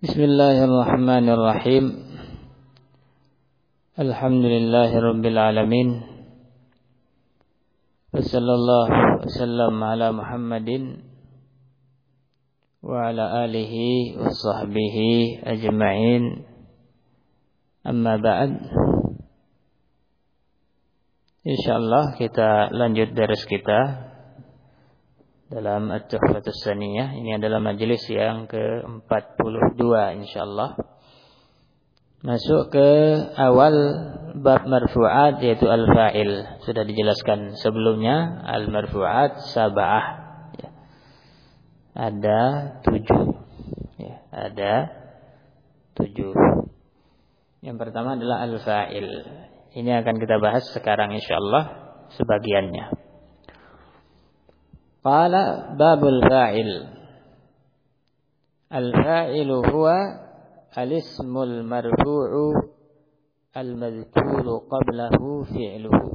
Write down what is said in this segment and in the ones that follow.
Bismillahirrahmanirrahim. Alhamdulillahirabbil alamin. Wassallallahu wasallam ala Muhammadin wa ala alihi wa sahbihi ajma'in. Amma ba'd. Insyaallah kita lanjut daras kita dalam At-Tuhfatus Tsaniyah. Ini adalah majelis yang ke-42 insyaallah. Masuk ke awal bab marfu'at, yaitu al-fa'il. Sudah dijelaskan sebelumnya, al-marfu'at sab'ah. Ya. Ada 7. Ya, ada 7. Yang pertama adalah al-fa'il. Ini akan kita bahas sekarang insyaallah sebagiannya. Qala babul fa'il. Al-fa'ilu huwa al-ismul marfu'u al-madhkuru qablahu fi'luhu.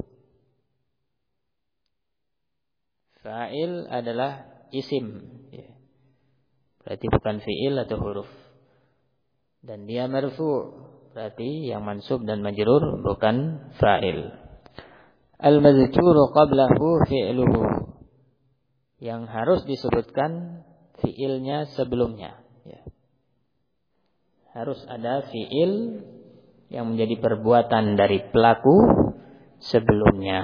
Fa'il adalah isim, ya. Berarti bukan fi'il atau huruf. Dan dia marfu', berarti yang mansub dan majrur bukan fa'il. Al-madhkuru qablahu fi'luhu, yang harus disebutkan fiilnya sebelumnya, ya. Harus ada fiil yang menjadi perbuatan dari pelaku sebelumnya.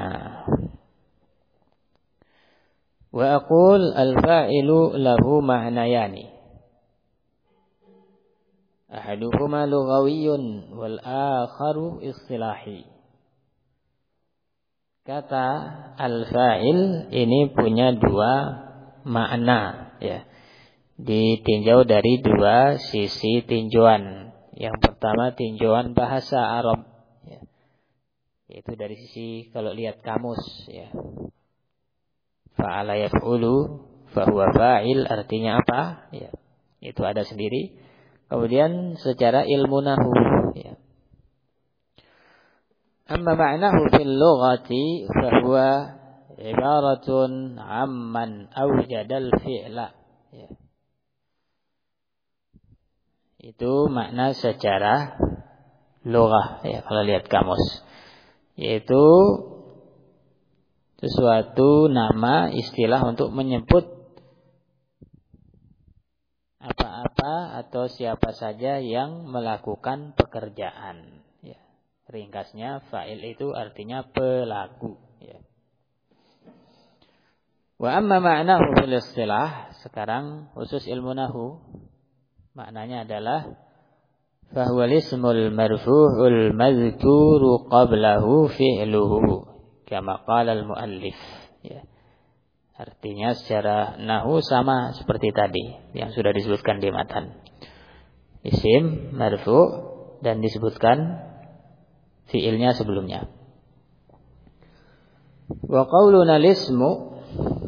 Wa aqul al-fa'ilu lahu ma'nayani. Ahaduhuma lughawiyyun wal akharu istilahi. Kata al-fa'il ini punya dua makna, ya. Ditinjau dari dua sisi tinjauan. Yang pertama tinjauan bahasa Arab, ya. Yaitu dari sisi kalau lihat kamus, ya. Fa'ala yaf'ulu fahuwa fa'il, artinya apa? Ya. Itu ada sendiri. Kemudian secara ilmu nahwu, ya. Amma ma'nahu fil lughati fahuwa ibaratun amman awjadal fi'la, ya. Itu makna secara lughah, ya, kalau lihat kamus, yaitu sesuatu nama istilah untuk menyebut apa-apa atau siapa saja yang melakukan pekerjaan. Ringkasnya, fa'il itu artinya pelaku, ya. Wa amma ma'nahu fil istilah, sekarang khusus ilmu nahwu, maknanya adalah fahuwal ismul marfu'ul madhkuru qablahu fi'luhu kama qala al-muallif, ya. Artinya secara nahwu sama seperti tadi yang sudah disebutkan di matan. Isim marfu' dan disebutkan fiilnya sebelumnya. Wa qauluna al-ismu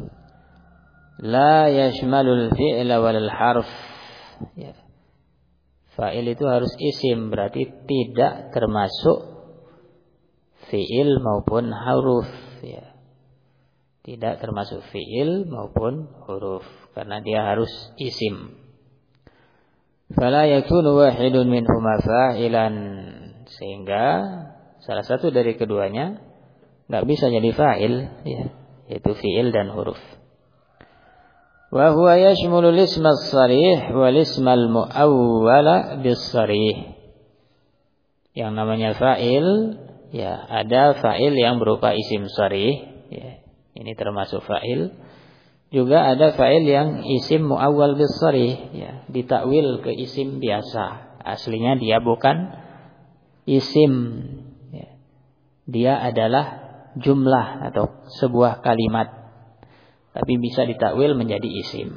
la yashmalul fi'la wal harf, ya. Fa'il itu harus isim, berarti tidak termasuk fiil maupun huruf, ya. Tidak termasuk fiil maupun huruf karena dia harus isim. Fala yakunu wahidun minhuma fa'ilan, sehingga salah satu dari keduanya enggak bisa jadi fa'il, ya, yaitu fi'il dan huruf. Wa huwa yashmulu al-isma as-sarih wal isma al-mu'awwala bis-sarih. Yang namanya fa'il, ya, ada fa'il yang berupa isim sarih, ya. Ini termasuk fa'il. Juga ada fa'il yang isim mu'awwal bis-sarih, ya, ditakwil ke isim biasa. Aslinya dia bukan isim, ya. Dia adalah jumlah atau sebuah kalimat, tapi bisa ditakwil menjadi isim.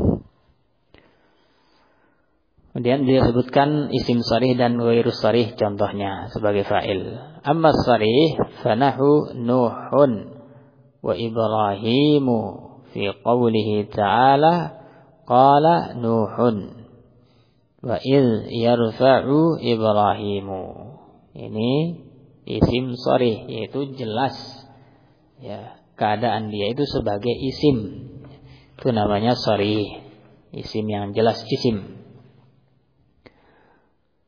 Kemudian dia sebutkan isim sarih dan ghairus sarih contohnya sebagai fa'il. Amma sarih fanahu Nuhun wa Ibrahimu fi qawlihi ta'ala qala Nuhun wa idh yarfa'u Ibrahimu. Ini isim sarih, yaitu jelas, ya, keadaan dia itu sebagai isim. Itu namanya sarih, isim yang jelas isim.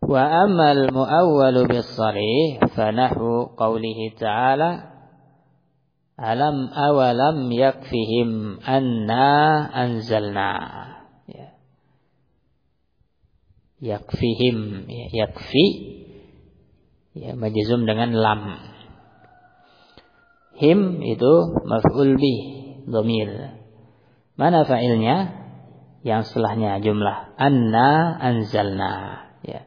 Wa amal muawwalu bis-sharih fa nahwu qawlihi ta'ala alam awalam yakfihim anna anzalna. Ya. Yakfihim, ya, yakfi ya majzum dengan lam. Him itu maf'ul bih dhamir. Mana fa'ilnya? Yang setelahnya jumlah anna anzalna. Ya.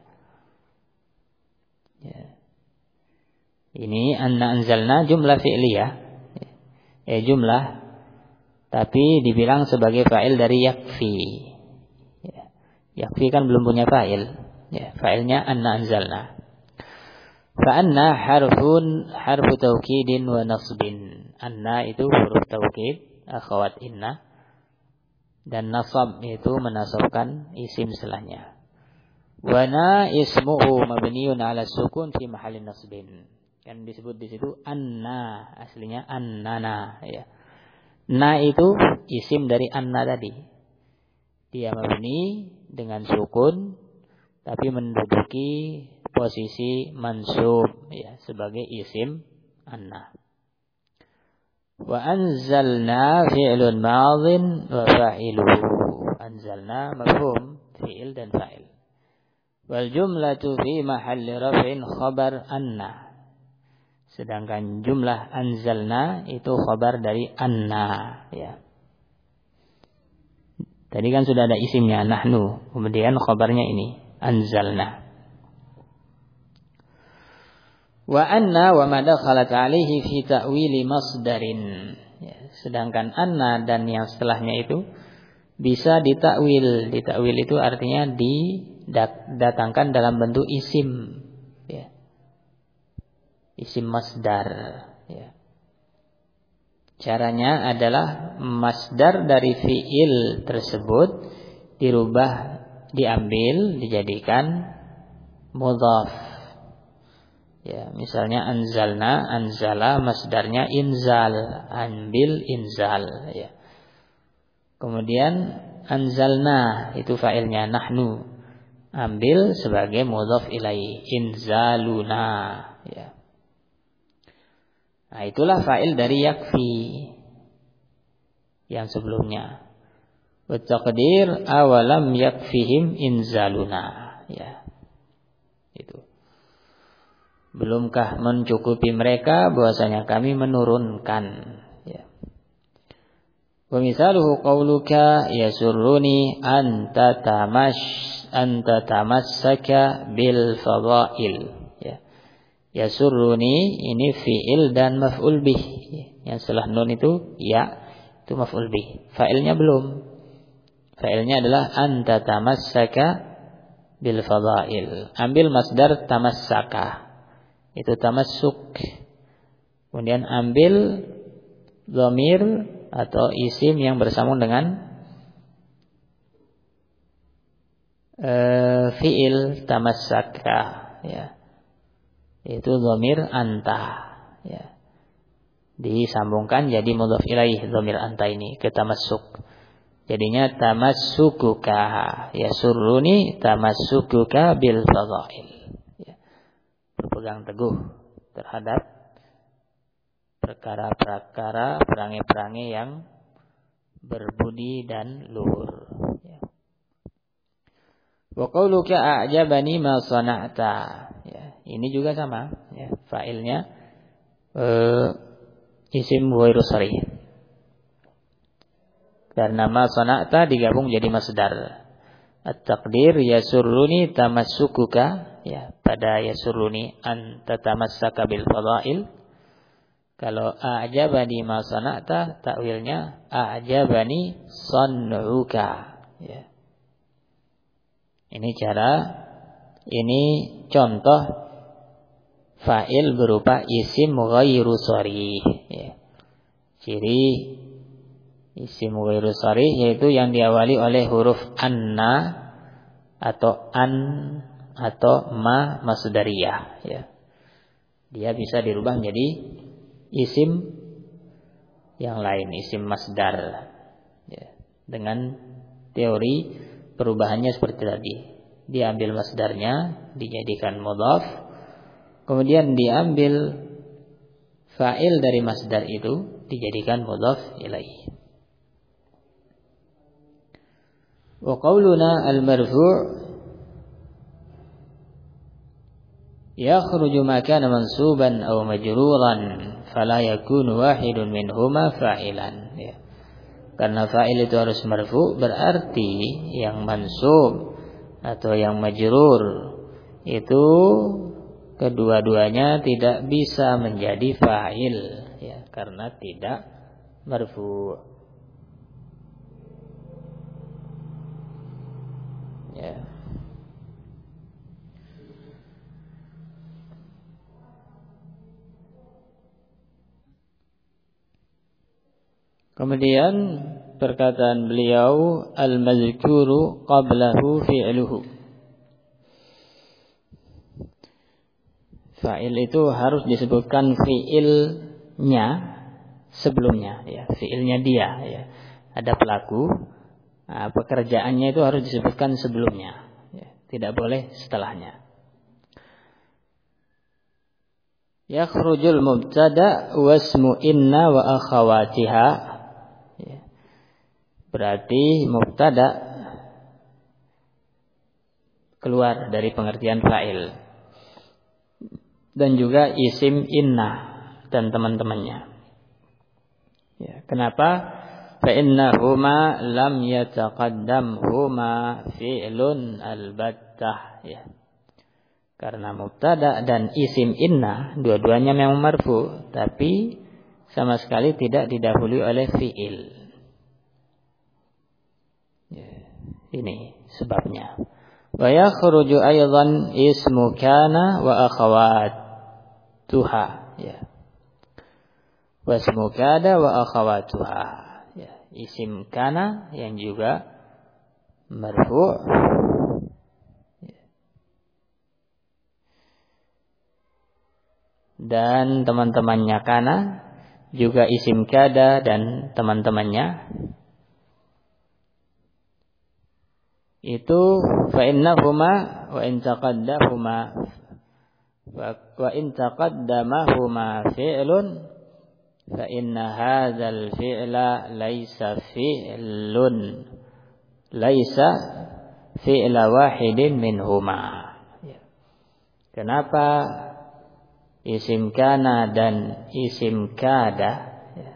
Ya. Ini anna anzalna jumlah fi'liyah. Jumlah, tapi dibilang sebagai fa'il dari yakfi. Ya. Yakfi kan belum punya fa'il. Ya, fa'ilnya anna anzalna. Fa'anna harfu taukidin wa nasbin. Anna itu huruf taukid, akhwat inna. Dan nasab itu menasabkan isim setelahnya. Wa na ismuhu mabniun ala sukun fi mahallin nasbin. Kan disebut di situ anna, aslinya annana, ya. Na itu isim dari anna tadi. Dia mabni dengan sukun tapi menduduki posisi mansub, ya, sebagai isim anna. Wa anzalna fi'lun madhin wa fa'iluhu. Anzalna mafhum fi'il dan fa'il. Wal jumlatu fi mahalli raf'in khabar anna. Sedangkan jumlah anzalna itu khabar dari anna, ya. Tadi kan sudah ada isimnya nahnu, kemudian khabarnya ini anzalna. Wa anna wa ma dakhalat alaihi fi ta'wili masdarin. Ya, sedangkan anna dan yang setelahnya itu bisa ditakwil. Ditakwil itu artinya didatangkan dalam bentuk isim, ya. Isim masdar, ya. Caranya adalah masdar dari fi'il tersebut dirubah, diambil, dijadikan mudhaf. Ya, misalnya anzalna, anzala masdarnya inzal, ambil inzal, ya. Kemudian anzalna itu fa'ilnya nahnu, ambil sebagai mudhaf ilaih, inzaluna, ya. Nah, itulah fa'il dari yakfi yang sebelumnya. Wa taqdir awalam yakfihim inzaluna, ya. Itu. Belumkah mencukupi mereka bahwasanya kami menurunkan, ya. Wa misaluhu qauluka yasurruni anta tamassaka bil fadail. Yasurruni ini fi'il dan maf'ul bih. Yang setelah nun itu ya, itu maf'ul bih. Fa'ilnya belum. Fa'ilnya adalah anta tamassaka bil fadail. Ambil masdar tamassaka. Itu tamassuk. Kemudian ambil dhamir atau isim yang bersambung dengan fi'il tamassaka, ya. Itu dhamir anta, ya. Disambungkan jadi mudhaf ilaih dhamir anta ini ke tamassuk. Jadinya tamassukuka, yasurruni tamassukuka bil fadail, ya. Berpegang teguh terhadap perkara-perkara, perangai-perangai yang berbudi dan luhur, ya. Wa qauluka a'jabani ma sana'ta, ya. Ini juga sama, ya. Fa'ilnya isim ghairu sharih. Karena ma sana'ta digabung jadi masdar. At-taqdir yasurruni tamassukuka, ya. Pada yasurruni an tatamassaka bil fadail. Kalau a'jabani ma sana'ta, takwilnya a'jabani san'uka, ya. Ini contoh fa'il berupa isim ghairu sharih, ya. Ciri isim ghairu sharih yaitu yang diawali oleh huruf anna atau an atau ma masdariyah, ya. Dia bisa dirubah menjadi isim yang lain, isim masdar, ya. Dengan teori perubahannya seperti tadi. diambil masdarnya, dijadikan mudhaf, kemudian diambil fa'il dari masdar itu, dijadikan mudhaf ilaih. Wa qauluna al-marfu' yakhruju ma kana mansuban aw majruran fala yakunu wahidun minhuma fa'ilan. Ya. Karena fa'il itu harus marfu, berarti yang mansub atau yang majrur itu kedua-duanya tidak bisa menjadi fa'il, ya, karena tidak marfu. Ya. Kemudian perkataan beliau, al-mazkuru qablahu fi'luhu. Fa'il itu harus disebutkan fi'ilnya sebelumnya, ya, fi'ilnya dia, ya. Ada pelaku, pekerjaannya itu harus disebutkan sebelumnya, ya. Tidak boleh setelahnya. Yakhrujul mubtada wasmu inna wa akhawatiha. Ya. Berarti mubtada keluar dari pengertian fa'il, dan juga isim inna dan teman-temannya. Ya, kenapa? Fa innahuma lam yataqaddamhuma fi'lun albattah. Ya. Karena mubtada dan isim inna dua-duanya memang marfu, tapi sama sekali tidak didahului oleh fi'il. Ya, ini sebabnya. Wa yakhruju aidan ismu kana wa akhawatuha. Ya. Wa ismu kana wa akhawatuha. Ya. Isim kana yang juga marfu, dan teman-temannya kana, juga isim kada dan teman-temannya, itu fa innahuma wa in taqaddamahuma fi'lun fa inna hadzal fi'la laisa fi'la wahidin minhuma. Kenapa isim kana dan isim kada, ya,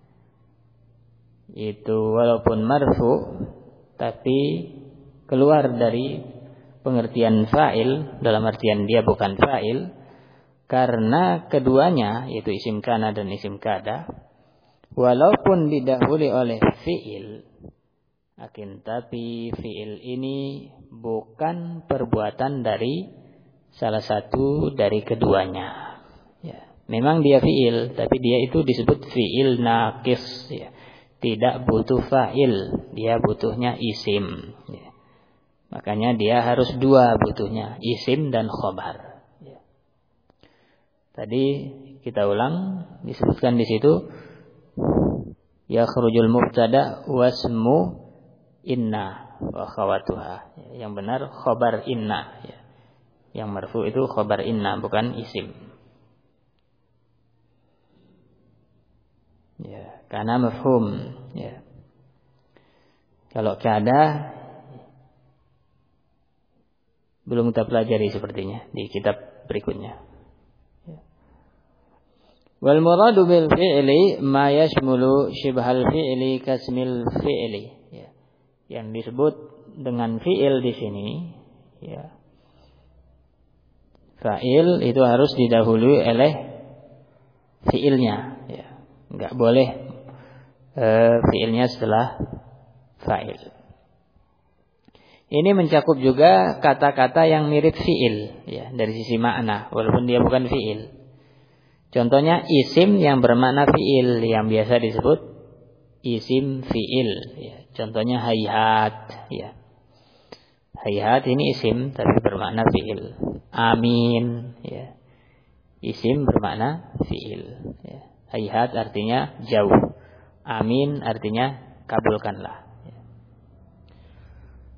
itu walaupun marfu tapi keluar dari pengertian fa'il, dalam artian dia bukan fa'il, karena keduanya, yaitu isim kana dan isim kada, walaupun didahului oleh fi'il, akan tapi fi'il ini bukan perbuatan dari salah satu dari keduanya. Ya, memang dia fi'il, tapi dia itu disebut fi'il naqis, ya. Tidak butuh fa'il, dia butuhnya isim, ya. Makanya dia harus dua butuhnya, isim dan khobar, ya. Tadi kita ulang, disebutkan di situ yakhrujul mubtada wasmu inna wa khawatuha. Yang benar khobar inna, ya. Yang marfu itu khobar inna, bukan isim. Ya, karena mafhum, ya. Kalau kada belum kita pelajari sepertinya di kitab berikutnya. Ya. Wal muradu bil fi'li ma yashmulu shibhal fi'li kasmil fi'li. Ya. Yang disebut dengan fi'il di sini, ya. Fa'il itu harus didahului oleh fi'ilnya, ya. Enggak boleh fi'ilnya setelah fa'il. Ini mencakup juga kata-kata yang mirip fi'il, ya, dari sisi makna, walaupun dia bukan fi'il. Contohnya isim yang bermakna fi'il, yang biasa disebut isim fi'il, ya. Contohnya hayhat, ya. Hayhat ini isim tapi bermakna fi'il. Amin, ya. Isim bermakna fi'il, ya. Hayhat artinya jauh. Amin artinya kabulkanlah.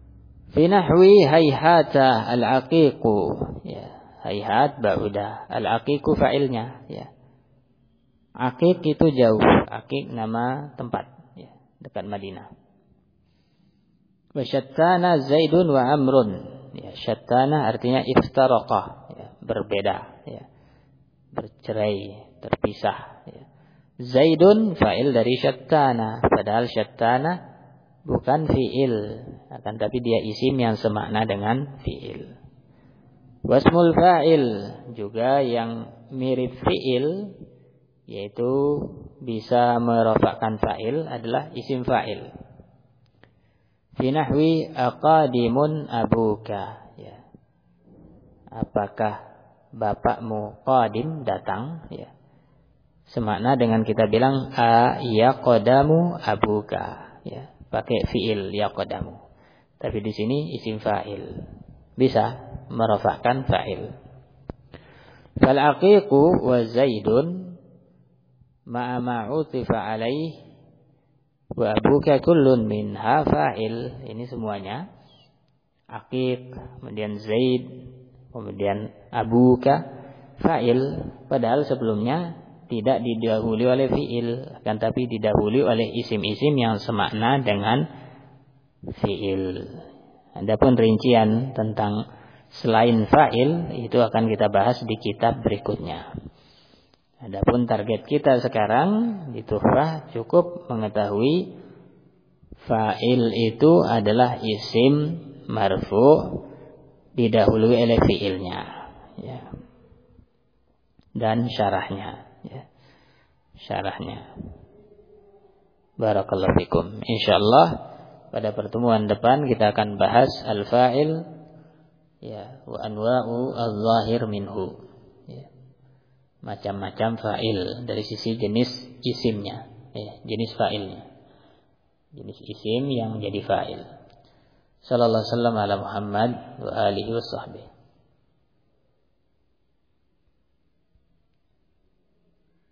Fi nahwi hayhata al-aqiqu. Ya, hayhat ba'uda. Al-aqiqu fa'ilnya, ya. Aqiq itu jauh. Aqiq nama tempat, ya, dekat Madinah. Wa syattana Zaidun wa Amrun. Ya, syattana artinya iftaraqa, ya, berbeda, ya. Bercerai, terpisah, ya. Zaidun fa'il dari syattana, padahal syattana bukan fi'il, akan tapi dia isim yang semakna dengan fi'il. Wasmul fa'il juga yang mirip fi'il, yaitu bisa merofakkan fa'il, adalah isim fa'il. Fi nahwi aqadimun abuka, ya. Apakah bapakmu qadim, datang, ya. Semakna dengan kita bilang a yaqadamu abuka, ya. Pakai fi'il yaqadamu. Tapi di sini isim fa'il. Bisa merofakkan fa'il. Fal aqiqu wa Zaidun ma'a ma'utifa alaih wa abuka kullun minha fa'il. Ini semuanya. Aqiq, kemudian Zaid, kemudian abuka, fa'il. Padahal sebelumnya tidak didahului oleh fi'il, akan tapi didahului oleh isim-isim yang semakna dengan fi'il. Adapun rincian tentang selain fa'il itu akan kita bahas di kitab berikutnya. Adapun target kita sekarang di Tuhfah cukup mengetahui fa'il itu adalah isim marfu' didahului oleh fi'ilnya, ya. Dan syarahnya, ya. Syarahnya. Barakallahu fikum. Insyaallah pada pertemuan depan kita akan bahas al-fa'il, ya, wa anwa'u adh-dhahir minhu, ya. Macam-macam fa'il dari sisi jenis isimnya, ya, jenis fa'ilnya. Jenis isim yang jadi fa'il. Sallallahu alaihi wasallam ala Muhammad wa alihi washabbihi.